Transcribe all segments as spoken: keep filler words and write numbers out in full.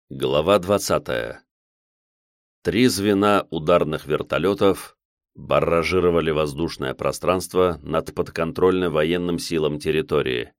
Глава двадцатая. Три звена ударных вертолетов барражировали воздушное пространство над подконтрольной военным силам территории.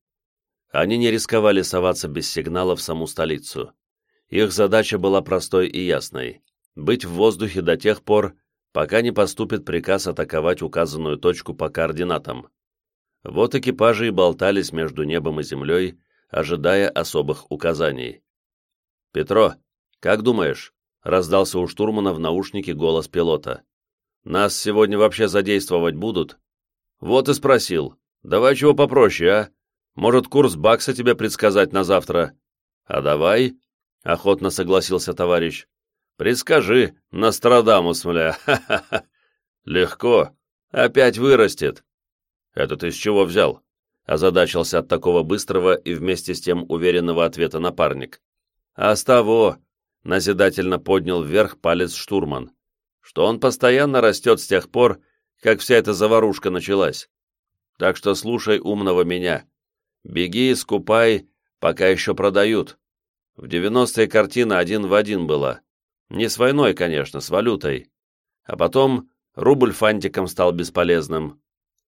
Они не рисковали соваться без сигнала в саму столицу. Их задача была простой и ясной – быть в воздухе до тех пор, пока не поступит приказ атаковать указанную точку по координатам. Вот экипажи и болтались между небом и землей, ожидая особых указаний. «Петро, как думаешь?» — раздался у штурмана в наушнике голос пилота. «Нас сегодня вообще задействовать будут?» «Вот и спросил. Давай чего попроще, а? Может, курс бакса тебе предсказать на завтра?» «А давай», — охотно согласился товарищ. «Предскажи, Нострадамус, мля, ха-ха-ха». «Легко. Опять вырастет». «Это ты с чего взял?» — озадачился от такого быстрого и вместе с тем уверенного ответа напарник. «А с того», — назидательно поднял вверх палец штурман, «что он постоянно растет с тех пор, как вся эта заварушка началась. Так что слушай умного меня. Беги и скупай, пока еще продают. В девяностые картина один в один была. Не с войной, конечно, с валютой. А потом рубль фантиком стал бесполезным».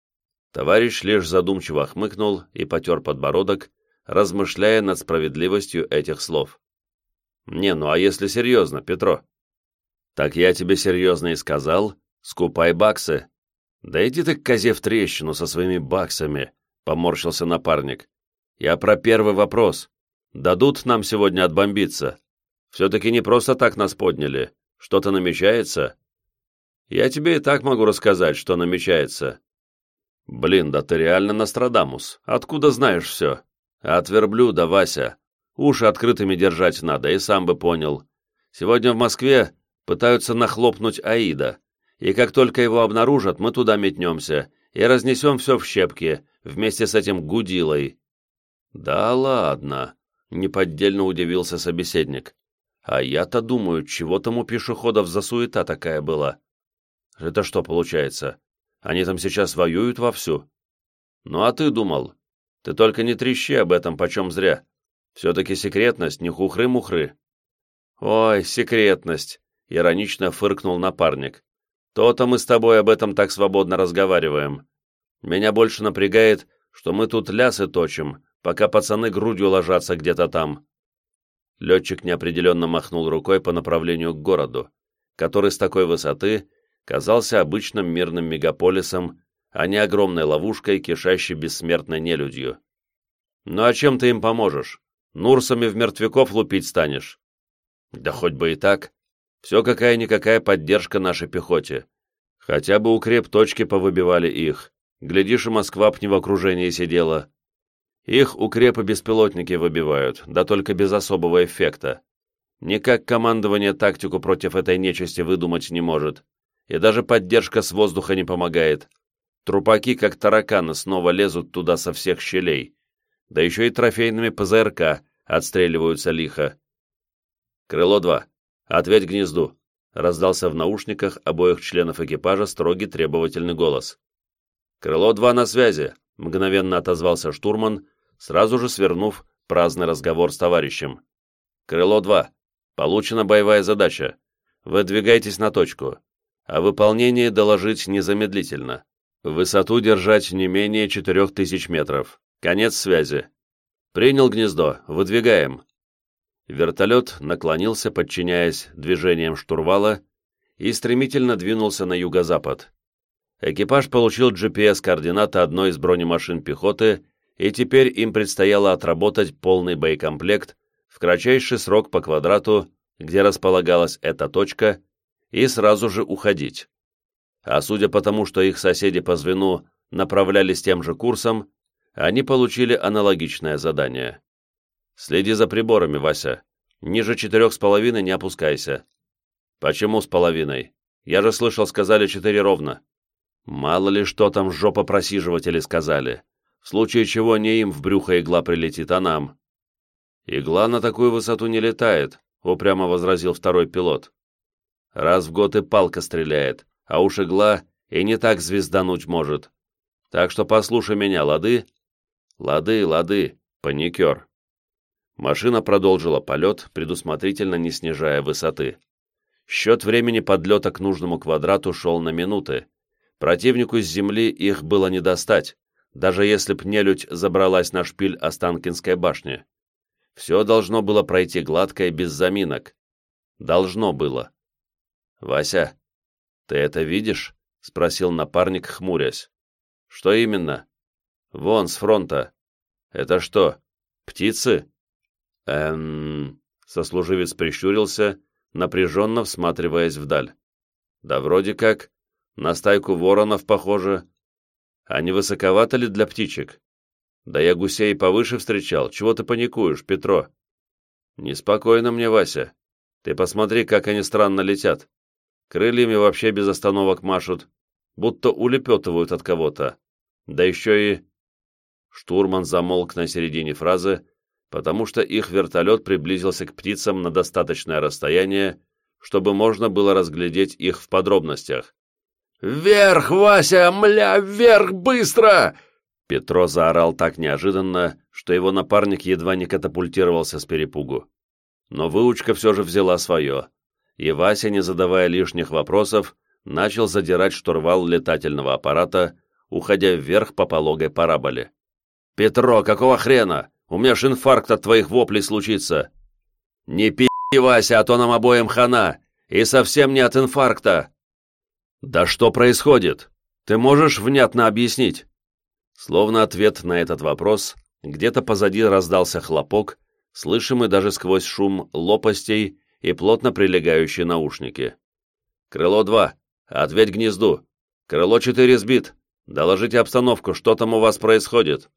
Товарищ лишь задумчиво хмыкнул и потер подбородок, размышляя над справедливостью этих слов. «Не, ну а если серьезно, Петро?» «Так я тебе серьезно и сказал, скупай баксы». «Да иди ты к козе в трещину со своими баксами», — поморщился напарник. «Я про первый вопрос. Дадут нам сегодня отбомбиться? Все-таки не просто так нас подняли. Что-то намечается?» «Я тебе и так могу рассказать, что намечается». «Блин, да ты реально Нострадамус. Откуда знаешь все?» «От верблюда, Вася. Уши открытыми держать надо, и сам бы понял. Сегодня в Москве пытаются нахлопнуть Аида, и как только его обнаружат, мы туда метнемся и разнесем все в щепки, вместе с этим гудилой». «Да ладно», — неподдельно удивился собеседник. «А я-то думаю, чего там у пешеходов за суета такая была? Это что получается? Они там сейчас воюют вовсю?» «Ну а ты думал? Ты только не трещи об этом почем зря. Все-таки секретность не хухры-мухры». «Ой, секретность», — иронично фыркнул напарник. «То-то мы с тобой об этом так свободно разговариваем. Меня больше напрягает, что мы тут лясы точим, пока пацаны грудью ложатся где-то там». Летчик неопределенно махнул рукой по направлению к городу, который с такой высоты казался обычным мирным мегаполисом, а не огромной ловушкой, кишащей бессмертной нелюдью. «Ну а чем ты им поможешь? Нурсами в мертвяков лупить станешь?» «Да хоть бы и так. Все какая-никакая поддержка нашей пехоте. Хотя бы укреп точки повыбивали их. Глядишь, и Москва б не в окружении сидела. Их укрепы-беспилотники выбивают, да только без особого эффекта. Никак командование тактику против этой нечисти выдумать не может. И даже поддержка с воздуха не помогает. Трупаки, как тараканы, снова лезут туда со всех щелей. Да еще и трофейными ПЗРК отстреливаются лихо». «Крыло-два, ответь гнезду», — раздался в наушниках обоих членов экипажа строгий требовательный голос. «Крыло-два на связи», — мгновенно отозвался штурман, сразу же свернув праздный разговор с товарищем. «Крыло-два, получена боевая задача. Выдвигайтесь на точку. О выполнении доложить незамедлительно. Высоту держать не менее четырех тысяч метров. Конец связи. Принял гнездо. Выдвигаем». Вертолет наклонился, подчиняясь движениям штурвала, и стремительно двинулся на юго-запад. Экипаж получил джи пи эс-координаты одной из бронемашин пехоты, и теперь им предстояло отработать полный боекомплект в кратчайший срок по квадрату, где располагалась эта точка, и сразу же уходить. А судя по тому, что их соседи по звену направлялись тем же курсом, они получили аналогичное задание. «Следи за приборами, Вася. Ниже четырех с половиной не опускайся». «Почему с половиной? Я же слышал, сказали четыре ровно». «Мало ли что там жопопросиживатели сказали. В случае чего не им в брюхо игла прилетит, а нам». «Игла на такую высоту не летает», — упрямо возразил второй пилот. «Раз в год и палка стреляет, а уж игла и не так звездануть может. Так что послушай меня, лады?» «Лады, лады, паникер». Машина продолжила полет, предусмотрительно не снижая высоты. Счет времени подлета к нужному квадрату шел на минуты. Противнику с земли их было не достать, даже если б нелюдь забралась на шпиль Останкинской башни. Все должно было пройти гладко и без заминок. Должно было. «Вася, ты это видишь?» — спросил напарник, хмурясь. «Что именно?» «Вон, с фронта». «Это что, птицы?» «Эм...» — сослуживец прищурился, напряженно всматриваясь вдаль. «Да вроде как. На стайку воронов похоже. А не высоковато ли для птичек? Да я гусей повыше встречал. Чего ты паникуешь, Петро?» «Неспокойно мне, Вася. Ты посмотри, как они странно летят. Крыльями вообще без остановок машут, будто улепетывают от кого-то. Да еще и...» Штурман замолк на середине фразы, потому что их вертолет приблизился к птицам на достаточное расстояние, чтобы можно было разглядеть их в подробностях. «Вверх, Вася, мля, вверх, быстро!» Петро заорал так неожиданно, что его напарник едва не катапультировался с перепугу. Но выучка все же взяла свое, и Вася, не задавая лишних вопросов, начал задирать штурвал летательного аппарата, уходя вверх по пологой параболе. «Петро, какого хрена? У меня ж инфаркт от твоих воплей случится!» «Не пи***, Вася, а то нам обоим хана! И совсем не от инфаркта!» «Да что происходит? Ты можешь внятно объяснить?» Словно ответ на этот вопрос, где-то позади раздался хлопок, слышимый даже сквозь шум лопастей и плотно прилегающие наушники. «Крыло два, ответь гнезду! Крыло четыре сбит! Доложите обстановку, что там у вас происходит!»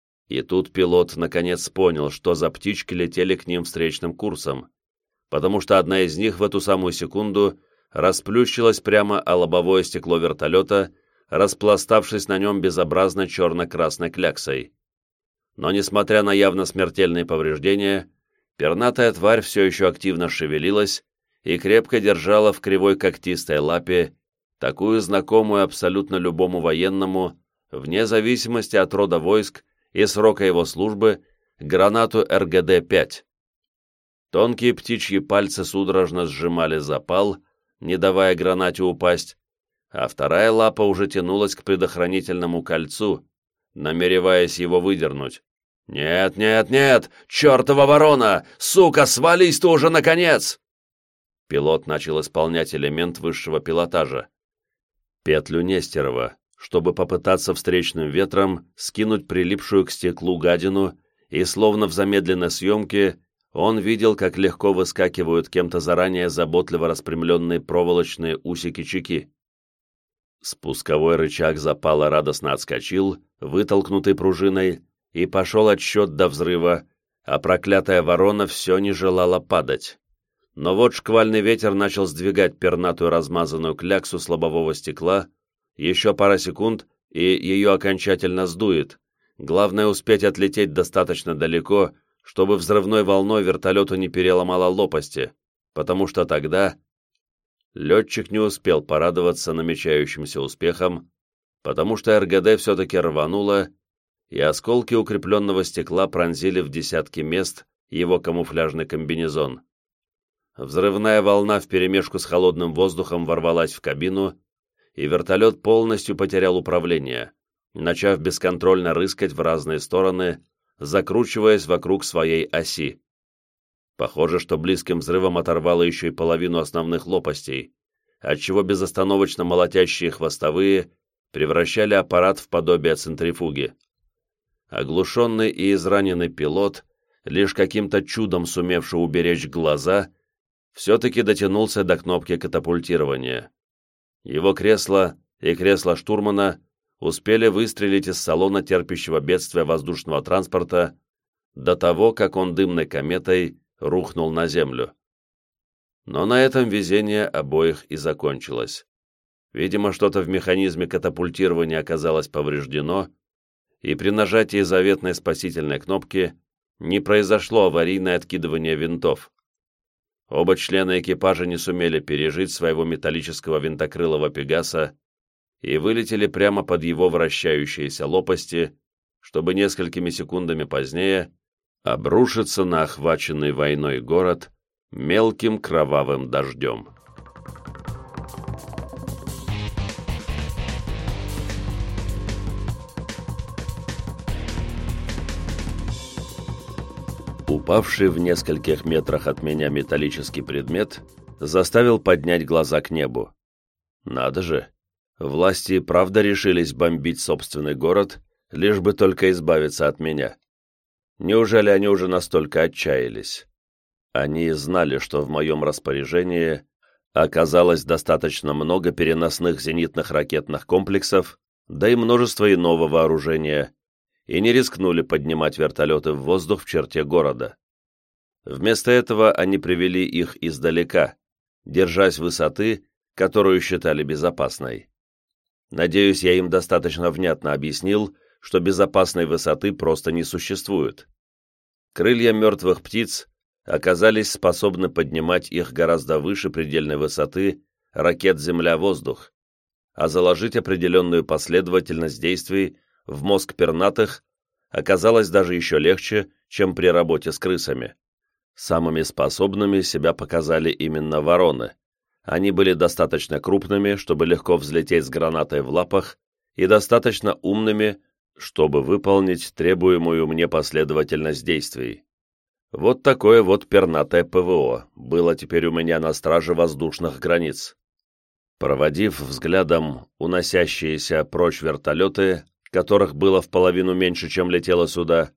И тут пилот наконец понял, что за птички летели к ним встречным курсом, потому что одна из них в эту самую секунду расплющилась прямо о лобовое стекло вертолета, распластавшись на нем безобразно черно-красной кляксой. Но, несмотря на явно смертельные повреждения, пернатая тварь все еще активно шевелилась и крепко держала в кривой когтистой лапе такую знакомую абсолютно любому военному, вне зависимости от рода войск и срока его службы, гранату эр гэ дэ пять. Тонкие птичьи пальцы судорожно сжимали запал, не давая гранате упасть, а вторая лапа уже тянулась к предохранительному кольцу, намереваясь его выдернуть. «Нет, нет, нет! Чертова ворона! Сука, свались ты уже, наконец!» Пилот начал исполнять элемент высшего пилотажа. Петлю Нестерова, чтобы попытаться встречным ветром скинуть прилипшую к стеклу гадину, и словно в замедленной съемке он видел, как легко выскакивают кем-то заранее заботливо распрямленные проволочные усики-чеки. Спусковой рычаг запала радостно отскочил, вытолкнутый пружиной, и пошел отсчет до взрыва, а проклятая ворона все не желала падать. Но вот шквальный ветер начал сдвигать пернатую размазанную кляксу с лобового стекла, еще пара секунд, и ее окончательно сдует. Главное успеть отлететь достаточно далеко, чтобы взрывной волной вертолету не переломало лопасти, потому что тогда... Летчик не успел порадоваться намечающимся успехом, потому что эр гэ дэ все-таки рвануло, и осколки укрепленного стекла пронзили в десятки мест его камуфляжный комбинезон. Взрывная волна вперемешку с холодным воздухом ворвалась в кабину, и вертолет полностью потерял управление, начав бесконтрольно рыскать в разные стороны, закручиваясь вокруг своей оси. Похоже, что близким взрывом оторвало еще и половину основных лопастей, отчего безостановочно молотящие хвостовые превращали аппарат в подобие центрифуги. Оглушенный и израненный пилот, лишь каким-то чудом сумевший уберечь глаза, все-таки дотянулся до кнопки катапультирования. Его кресло и кресло штурмана успели выстрелить из салона терпящего бедствия воздушного транспорта до того, как он дымной кометой рухнул на землю. Но на этом везение обоих и закончилось. Видимо, что-то в механизме катапультирования оказалось повреждено, и при нажатии заветной спасительной кнопки не произошло аварийное откидывание винтов. Оба члена экипажа не сумели пережить своего металлического винтокрылого «Пегаса» и вылетели прямо под его вращающиеся лопасти, чтобы несколькими секундами позднее обрушится на охваченный войной город мелким кровавым дождем. Упавший в нескольких метрах от меня металлический предмет заставил поднять глаза к небу. Надо же, власти и правда решились бомбить собственный город, лишь бы только избавиться от меня. Неужели они уже настолько отчаялись? Они знали, что в моем распоряжении оказалось достаточно много переносных зенитных ракетных комплексов, да и множество иного вооружения, и не рискнули поднимать вертолеты в воздух в черте города. Вместо этого они привели их издалека, держась высоты, которую считали безопасной. Надеюсь, я им достаточно внятно объяснил, что безопасной высоты просто не существует. Крылья мертвых птиц оказались способны поднимать их гораздо выше предельной высоты ракет «Земля-воздух», а заложить определенную последовательность действий в мозг пернатых оказалось даже еще легче, чем при работе с крысами. Самыми способными себя показали именно вороны. Они были достаточно крупными, чтобы легко взлететь с гранатой в лапах, и достаточно умными, чтобы выполнить требуемую мне последовательность действий. Вот такое вот пернатое ПВО было теперь у меня на страже воздушных границ. Проводив взглядом уносящиеся прочь вертолеты, которых было в половину меньше, чем летело сюда,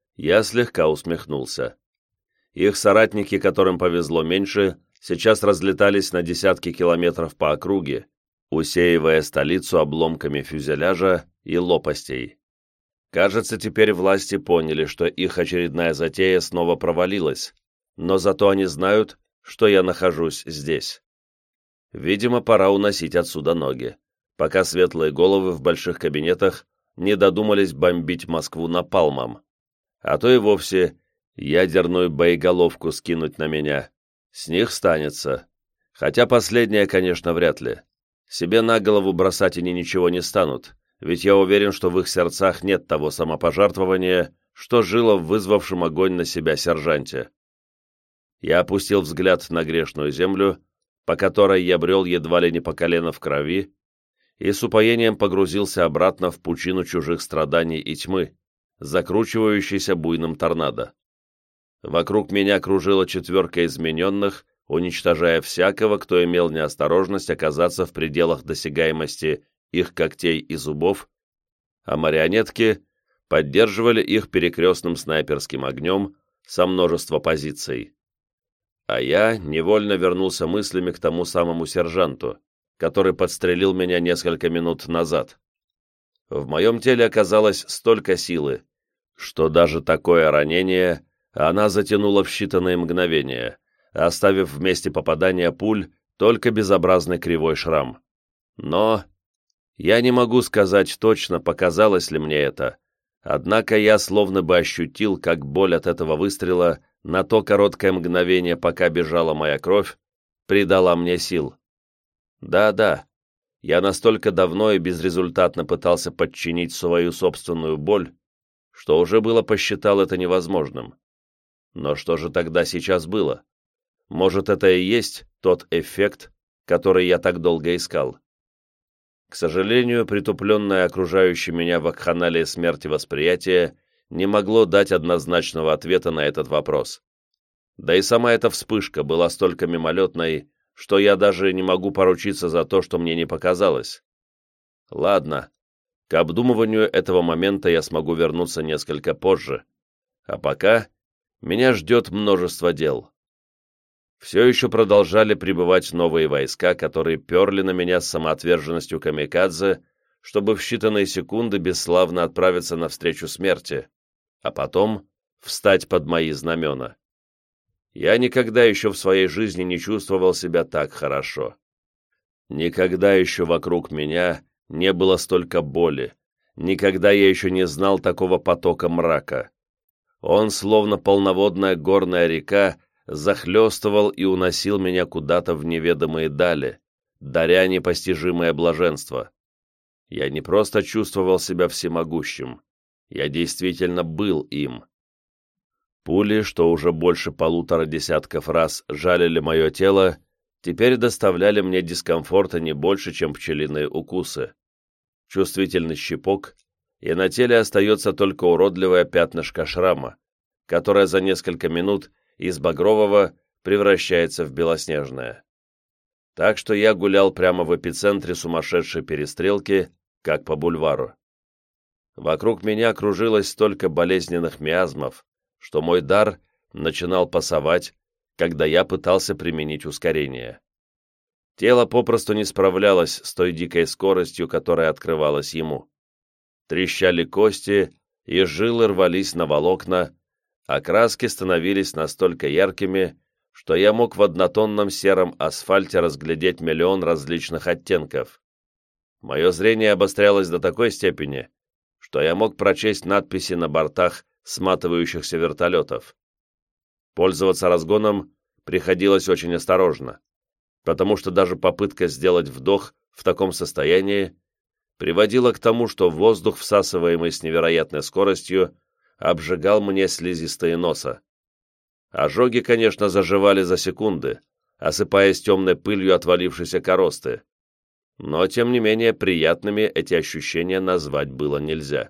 я слегка усмехнулся. Их соратники, которым повезло меньше, сейчас разлетались на десятки километров по округе, усеивая столицу обломками фюзеляжа и лопастей. Кажется, теперь власти поняли, что их очередная затея снова провалилась, но зато они знают, что я нахожусь здесь. Видимо, пора уносить отсюда ноги, пока светлые головы в больших кабинетах не додумались бомбить Москву напалмом, а то и вовсе ядерную боеголовку скинуть на меня. С них станется. Хотя последнее, конечно, вряд ли. Себе на голову бросать они ничего не станут, ведь я уверен, что в их сердцах нет того самопожертвования, что жило в вызвавшем огонь на себя сержанте. Я опустил взгляд на грешную землю, по которой я брел едва ли не по колено в крови, и с упоением погрузился обратно в пучину чужих страданий и тьмы, закручивающейся буйным торнадо. Вокруг меня кружила четверка измененных, уничтожая всякого, кто имел неосторожность оказаться в пределах досягаемости их когтей и зубов, а марионетки поддерживали их перекрестным снайперским огнем со множества позиций. А я невольно вернулся мыслями к тому самому сержанту, который подстрелил меня несколько минут назад. В моем теле оказалось столько силы, что даже такое ранение она затянула в считанные мгновения, оставив в месте попадания пуль только безобразный кривой шрам. Но я не могу сказать точно, показалось ли мне это, однако я словно бы ощутил, как боль от этого выстрела на то короткое мгновение, пока бежала моя кровь, придала мне сил. Да-да, я настолько давно и безрезультатно пытался подчинить свою собственную боль, что уже было посчитал это невозможным. Но что же тогда сейчас было? Может, это и есть тот эффект, который я так долго искал? К сожалению, притупленное окружающее меня вакханалия смерти восприятие не могло дать однозначного ответа на этот вопрос. Да и сама эта вспышка была столько мимолетной, что я даже не могу поручиться за то, что мне не показалось. Ладно, к обдумыванию этого момента я смогу вернуться несколько позже. А пока меня ждет множество дел. Все еще продолжали прибывать новые войска, которые перли на меня с самоотверженностью камикадзе, чтобы в считанные секунды бесславно отправиться навстречу смерти, а потом встать под мои знамена. Я никогда еще в своей жизни не чувствовал себя так хорошо. Никогда еще вокруг меня не было столько боли, никогда я еще не знал такого потока мрака. Он, словно полноводная горная река, захлестывал и уносил меня куда-то в неведомые дали, даря непостижимое блаженство. Я не просто чувствовал себя всемогущим, я действительно был им. Пули, что уже больше полутора десятков раз жалили мое тело, теперь доставляли мне дискомфорта не больше, чем пчелиные укусы. Чувствительный щипок, и на теле остается только уродливое пятнышко шрама, которое за несколько минут из багрового превращается в белоснежное. Так что я гулял прямо в эпицентре сумасшедшей перестрелки, как по бульвару. Вокруг меня кружилось столько болезненных миазмов, что мой дар начинал пасовать, когда я пытался применить ускорение. Тело попросту не справлялось с той дикой скоростью, которая открывалась ему. Трещали кости, и жилы рвались на волокна, а краски становились настолько яркими, что я мог в однотонном сером асфальте разглядеть миллион различных оттенков. Мое зрение обострялось до такой степени, что я мог прочесть надписи на бортах сматывающихся вертолетов. Пользоваться разгоном приходилось очень осторожно, потому что даже попытка сделать вдох в таком состоянии приводила к тому, что воздух, всасываемый с невероятной скоростью, обжигал мне слизистые носа. Ожоги, конечно, заживали за секунды, осыпаясь темной пылью отвалившейся коросты, но, тем не менее, приятными эти ощущения назвать было нельзя.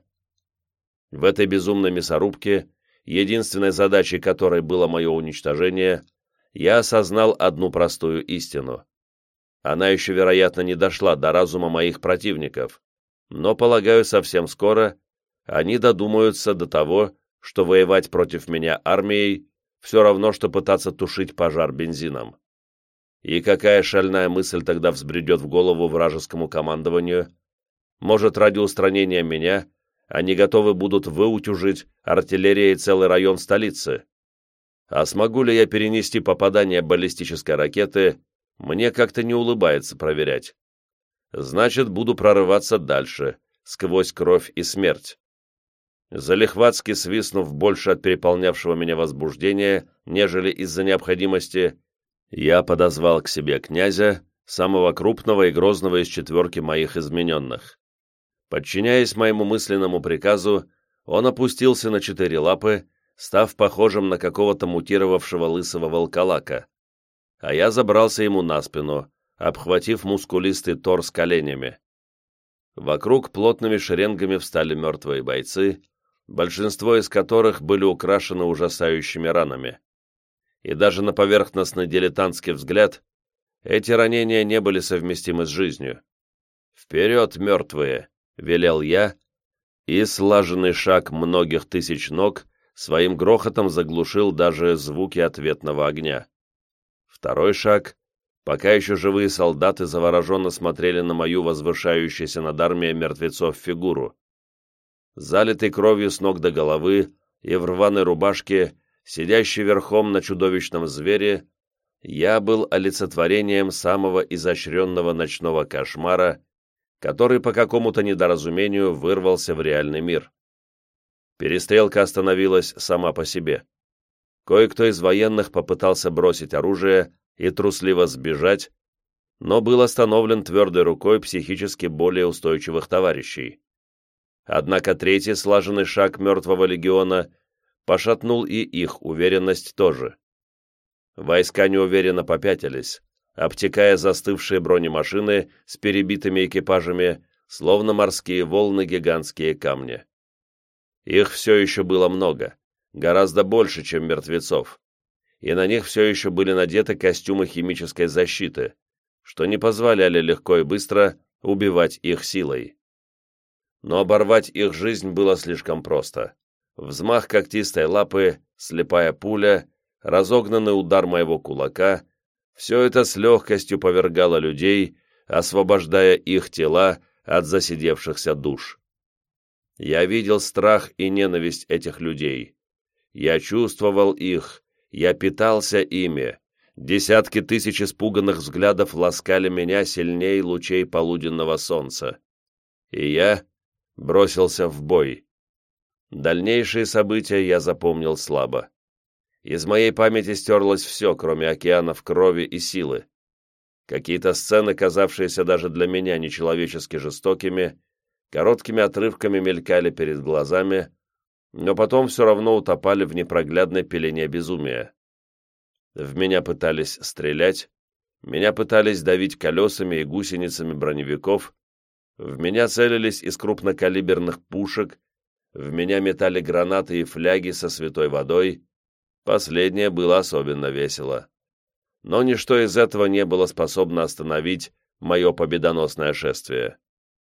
В этой безумной мясорубке, единственной задачей которой было мое уничтожение, я осознал одну простую истину. Она еще, вероятно, не дошла до разума моих противников, но, полагаю, совсем скоро они додумаются до того, что воевать против меня армией все равно, что пытаться тушить пожар бензином. И какая шальная мысль тогда взбредет в голову вражескому командованию? Может, ради устранения меня они готовы будут выутюжить артиллерией целый район столицы? А смогу ли я перенести попадание баллистической ракеты, мне как-то не улыбается проверять. Значит, буду прорываться дальше, сквозь кровь и смерть. Залихватски свистнув больше от переполнявшего меня возбуждения, нежели из-за необходимости, я подозвал к себе князя, самого крупного и грозного из четверки моих измененных. Подчиняясь моему мысленному приказу, он опустился на четыре лапы, став похожим на какого-то мутировавшего лысого волколака, а я забрался ему на спину, обхватив мускулистый торс коленями. Вокруг плотными шеренгами встали мертвые бойцы, большинство из которых были украшены ужасающими ранами. И даже на поверхностный дилетантский взгляд эти ранения не были совместимы с жизнью. «Вперед, мертвые!» — велел я, и слаженный шаг многих тысяч ног своим грохотом заглушил даже звуки ответного огня. Второй шаг, пока еще живые солдаты завороженно смотрели на мою возвышающуюся над армией мертвецов фигуру. Залитый кровью с ног до головы и в рваной рубашке, сидящий верхом на чудовищном звере, я был олицетворением самого изощренного ночного кошмара, который по какому-то недоразумению вырвался в реальный мир. Перестрелка остановилась сама по себе. Кое-кто из военных попытался бросить оружие и трусливо сбежать, но был остановлен твердой рукой психически более устойчивых товарищей. Однако третий слаженный шаг мертвого легиона пошатнул и их уверенность тоже. Войска неуверенно попятились, обтекая застывшие бронемашины с перебитыми экипажами, словно морские волны гигантские камни. Их все еще было много, гораздо больше, чем мертвецов, и на них все еще были надеты костюмы химической защиты, что не позволяли легко и быстро убивать их силой. Но оборвать их жизнь было слишком просто. Взмах когтистой лапы, слепая пуля, разогнанный удар моего кулака — все это с легкостью повергало людей, освобождая их тела от засидевшихся душ. Я видел страх и ненависть этих людей. Я чувствовал их, я питался ими. Десятки тысяч испуганных взглядов ласкали меня сильнее лучей полуденного солнца. И я бросился в бой. Дальнейшие события я запомнил слабо. Из моей памяти стерлось все, кроме океанов крови и силы. Какие-то сцены, казавшиеся даже для меня нечеловечески жестокими, короткими отрывками мелькали перед глазами, но потом все равно утопали в непроглядной пелене безумия. В меня пытались стрелять, меня пытались давить колесами и гусеницами броневиков, в меня целились из крупнокалиберных пушек, в меня метали гранаты и фляги со святой водой. Последнее было особенно весело. Но ничто из этого не было способно остановить мое победоносное шествие.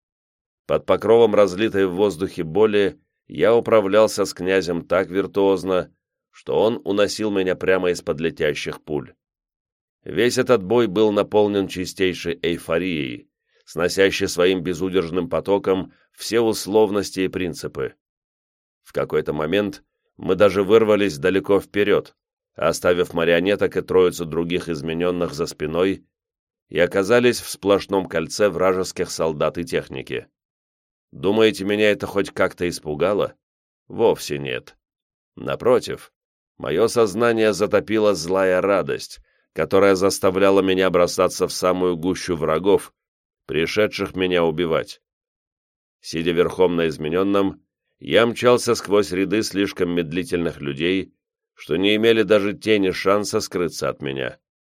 Под покровом разлитой в воздухе боли я управлялся с князем так виртуозно, что он уносил меня прямо из-под летящих пуль. Весь этот бой был наполнен чистейшей эйфорией, сносящей своим безудержным потоком все условности и принципы. В какой-то момент мы даже вырвались далеко вперед, оставив марионеток и троицу других измененных за спиной, и оказались в сплошном кольце вражеских солдат и техники. Думаете, меня это хоть как-то испугало? Вовсе нет. Напротив, мое сознание затопила злая радость, которая заставляла меня бросаться в самую гущу врагов, пришедших меня убивать. Сидя верхом на измененном, я мчался сквозь ряды слишком медлительных людей, что не имели даже тени шанса скрыться от меня.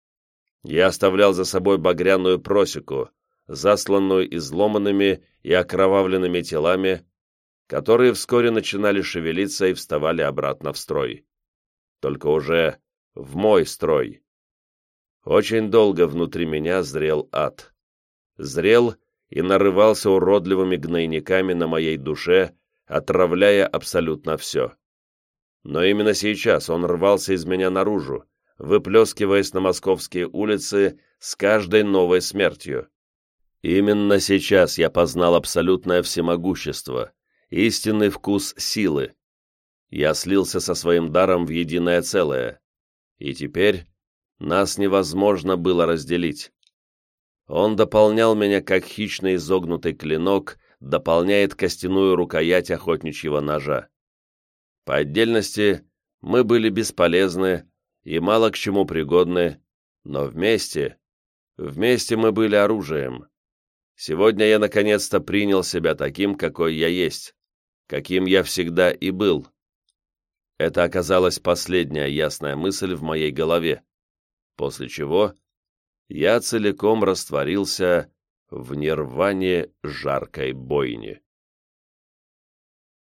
Я оставлял за собой багряную просеку, засланную изломанными и окровавленными телами, которые вскоре начинали шевелиться и вставали обратно в строй. Только уже в мой строй. Очень долго внутри меня зрел ад. Зрел и нарывался уродливыми гнойниками на моей душе, отравляя абсолютно все. Но именно сейчас он рвался из меня наружу, выплескиваясь на московские улицы с каждой новой смертью. Именно сейчас я познал абсолютное всемогущество, истинный вкус силы. Я слился со своим даром в единое целое, и теперь нас невозможно было разделить. Он дополнял меня, как хищно изогнутый клинок дополняет костяную рукоять охотничьего ножа. По отдельности мы были бесполезны и мало к чему пригодны, но вместе, вместе мы были оружием. Сегодня я наконец-то принял себя таким, какой я есть, каким я всегда и был. Это оказалась последняя ясная мысль в моей голове, после чего я целиком растворился в нирване жаркой бойни.